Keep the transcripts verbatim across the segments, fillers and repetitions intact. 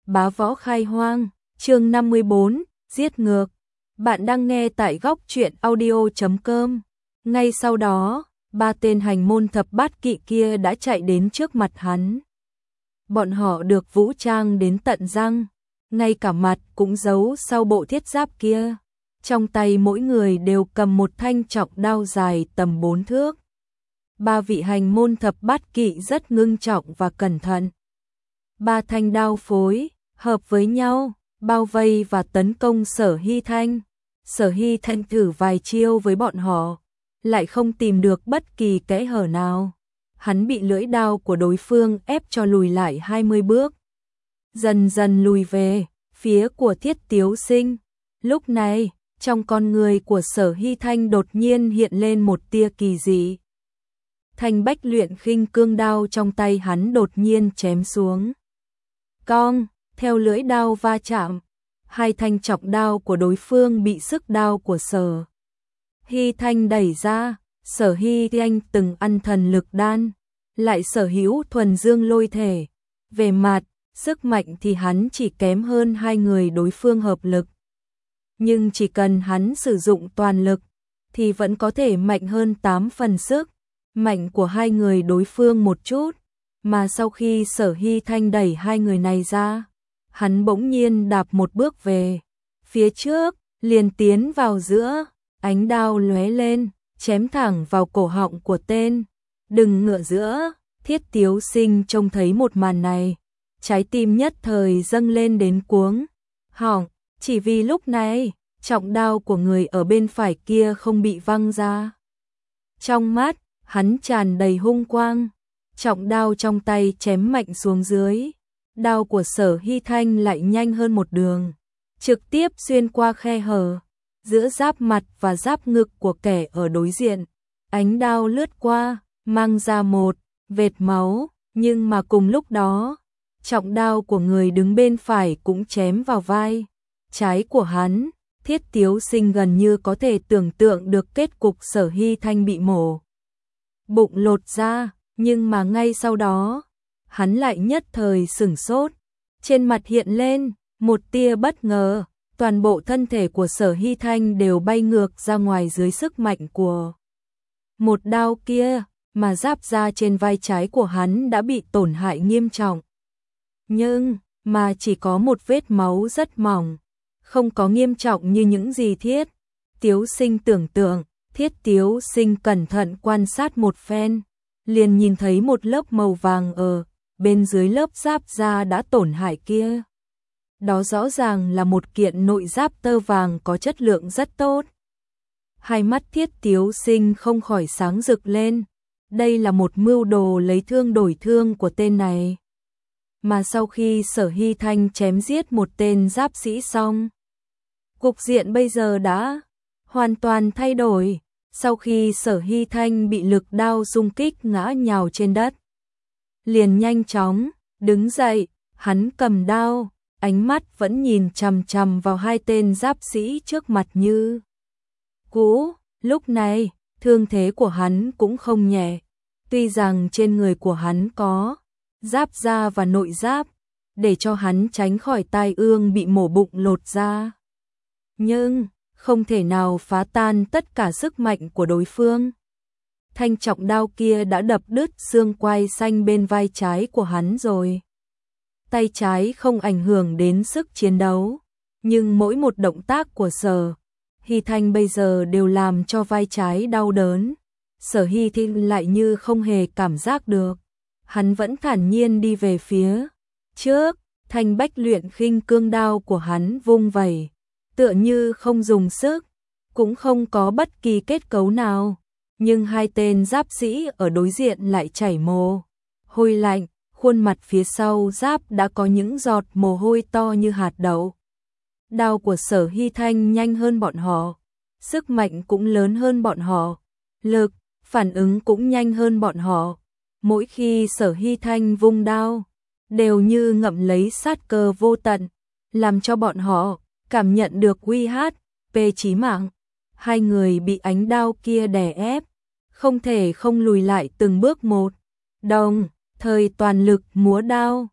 Bá Võ Khai Hoang, chương năm mươi bốn, giết ngược. Bạn đang nghe tại góc truyện audio chấm com. Ngay sau đó, ba tên hành môn thập bát kỵ kia đã chạy đến trước mặt hắn. Bọn họ được vũ trang đến tận răng, ngay cả mặt cũng giấu sau bộ thiết giáp kia. Trong tay mỗi người đều cầm một thanh trọng đao dài tầm bốn thước. Ba vị hành môn thập bát kỵ rất ngưng trọng và cẩn thận. Ba thanh đao phối, hợp với nhau, bao vây và tấn công Sở Hy Thanh. Sở Hy Thanh thử vài chiêu với bọn họ, lại không tìm được bất kỳ kẽ hở nào. Hắn bị lưỡi đao của đối phương ép cho lùi lại hai mươi bước. Dần dần lùi về, phía của Thiết Tiếu Sinh. Lúc này, trong con người của Sở Hy Thanh đột nhiên hiện lên một tia kỳ dị. Thanh bách luyện khinh cương đao trong tay hắn đột nhiên chém xuống. Cong, theo lưỡi đao va chạm, hai thanh trọng đao của đối phương bị sức đao của Sở Hy Thanh đẩy ra. Sở Hy Thanh từng ăn thần lực đan, lại sở hữu thuần dương lôi thể. Về mặt sức mạnh thì hắn chỉ kém hơn hai người đối phương hợp lực. Nhưng chỉ cần hắn sử dụng toàn lực, thì vẫn có thể mạnh hơn tám phần sức mạnh của hai người đối phương một chút. Mà sau khi Sở Hy Thanh đẩy hai người này ra, hắn bỗng nhiên đạp một bước về phía trước, liền tiến vào giữa, ánh đao lóe lên, chém thẳng vào cổ họng của tên đừng ngựa giữa. Thiết Tiếu Sinh trông thấy một màn này, trái tim nhất thời dâng lên đến cuống họng, chỉ vì lúc này trọng đao của người ở bên phải kia không bị văng ra. Trong mắt hắn tràn đầy hung quang, trọng đao trong tay chém mạnh xuống dưới. Đao của Sở Hy Thanh lại nhanh hơn một đường, trực tiếp xuyên qua khe hở giữa giáp mặt và giáp ngực của kẻ ở đối diện. Ánh đao lướt qua, mang ra một vệt máu, nhưng mà cùng lúc đó, trọng đao của người đứng bên phải cũng chém vào vai trái của hắn. Thiết Tiếu Sinh gần như có thể tưởng tượng được kết cục Sở Hy Thanh bị mổ bụng lột ra, nhưng mà ngay sau đó, hắn lại nhất thời sửng sốt, trên mặt hiện lên một tia bất ngờ. Toàn bộ thân thể của Sở Hy Thanh đều bay ngược ra ngoài dưới sức mạnh của một đao kia, mà giáp da trên vai trái của hắn đã bị tổn hại nghiêm trọng. Nhưng mà chỉ có một vết máu rất mỏng, không có nghiêm trọng như những gì Thiết Tiếu Sinh tưởng tượng. Thiết Tiếu Sinh cẩn thận quan sát một phen, liền nhìn thấy một lớp màu vàng ở bên dưới lớp giáp da đã tổn hại kia. Đó rõ ràng là một kiện nội giáp tơ vàng có chất lượng rất tốt. Hai mắt Thiết Tiếu Sinh không khỏi sáng rực lên. Đây là một mưu đồ lấy thương đổi thương của tên này. Mà sau khi Sở Hy Thanh chém giết một tên giáp sĩ xong, cục diện bây giờ đã hoàn toàn thay đổi. Sau khi Sở Hy Thanh bị lực đao xung kích ngã nhào trên đất, liền nhanh chóng đứng dậy, hắn cầm đao, ánh mắt vẫn nhìn chằm chằm vào hai tên giáp sĩ trước mặt như cũ. Lúc này, thương thế của hắn cũng không nhẹ. Tuy rằng trên người của hắn có giáp da và nội giáp, để cho hắn tránh khỏi tai ương bị mổ bụng lột ra, nhưng không thể nào phá tan tất cả sức mạnh của đối phương. Thanh trọng đao kia đã đập đứt xương quai xanh bên vai trái của hắn rồi. Tay trái không ảnh hưởng đến sức chiến đấu, nhưng mỗi một động tác của Sở Hy Thanh bây giờ đều làm cho vai trái đau đớn. Sở Hy Thanh lại như không hề cảm giác được. Hắn vẫn thản nhiên đi về phía trước, thanh bách luyện khinh cương đao của hắn vung vẩy, tựa như không dùng sức, cũng không có bất kỳ kết cấu nào. Nhưng hai tên giáp sĩ ở đối diện lại chảy mồ hôi lạnh, khuôn mặt phía sau giáp đã có những giọt mồ hôi to như hạt đậu. Đao của Sở Hy Thanh nhanh hơn bọn họ, sức mạnh cũng lớn hơn bọn họ, lực phản ứng cũng nhanh hơn bọn họ. Mỗi khi Sở Hy Thanh vung đao, đều như ngậm lấy sát cơ vô tận, làm cho bọn họ cảm nhận được uy hiếp chí mạng. Hai người bị ánh đao kia đè ép, không thể không lùi lại từng bước một, đồng thời toàn lực múa đao.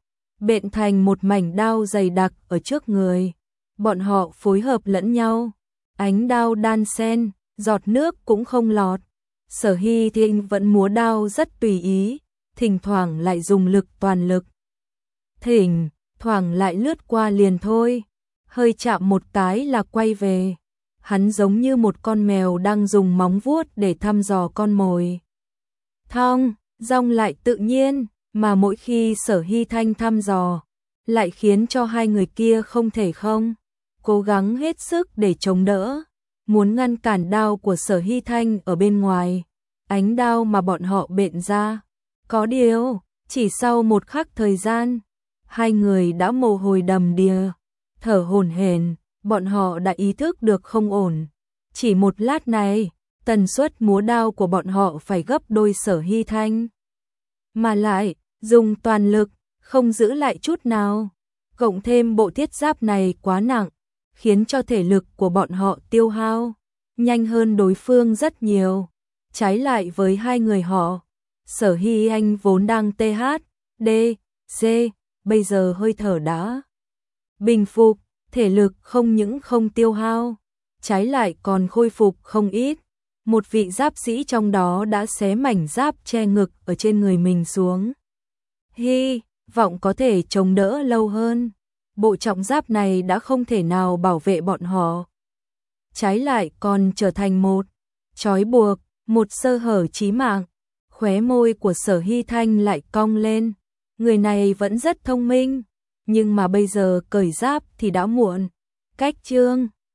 bện thành một mảnh đao dày đặc ở trước người. Bọn họ phối hợp lẫn nhau, ánh đao đan xen, giọt nước cũng không lọt. Sở Hy Thịnh vẫn múa đao rất tùy ý, thỉnh thoảng lại dùng lực toàn lực. Thỉnh thoảng lại lướt qua liền thôi, hơi chạm một cái là quay về. Hắn giống như một con mèo đang dùng móng vuốt để thăm dò con mồi. Thong, dong lại tự nhiên, mà mỗi khi Sở Hy Thanh thăm dò, lại khiến cho hai người kia không thể không cố gắng hết sức để chống đỡ, muốn ngăn cản đao của Sở Hy Thanh ở bên ngoài, ánh đao mà bọn họ bện ra. Có điều, chỉ sau một khắc thời gian, hai người đã mồ hôi đầm đìa, thở hổn hển, bọn họ đã ý thức được không ổn. Chỉ một lát này, tần suất múa đao của bọn họ phải gấp đôi Sở Hy Thanh. Mà lại, dùng toàn lực, không giữ lại chút nào. Cộng thêm bộ thiết giáp này quá nặng, khiến cho thể lực của bọn họ tiêu hao nhanh hơn đối phương rất nhiều. Trái lại với hai người họ, Sở Hy Anh vốn đang tê hát, đê, xê, bây giờ hơi thở đã bình phục, thể lực không những không tiêu hao, trái lại còn khôi phục không ít. Một vị giáp sĩ trong đó đã xé mảnh giáp che ngực ở trên người mình xuống. Hy vọng có thể chống đỡ lâu hơn. Bộ trọng giáp này đã không thể nào bảo vệ bọn họ. Trái lại còn trở thành một trói buộc, một sơ hở chí mạng. Khóe môi của Sở Hy Thanh lại cong lên. Người này vẫn rất thông minh, nhưng mà bây giờ cởi giáp thì đã muộn. Cách chương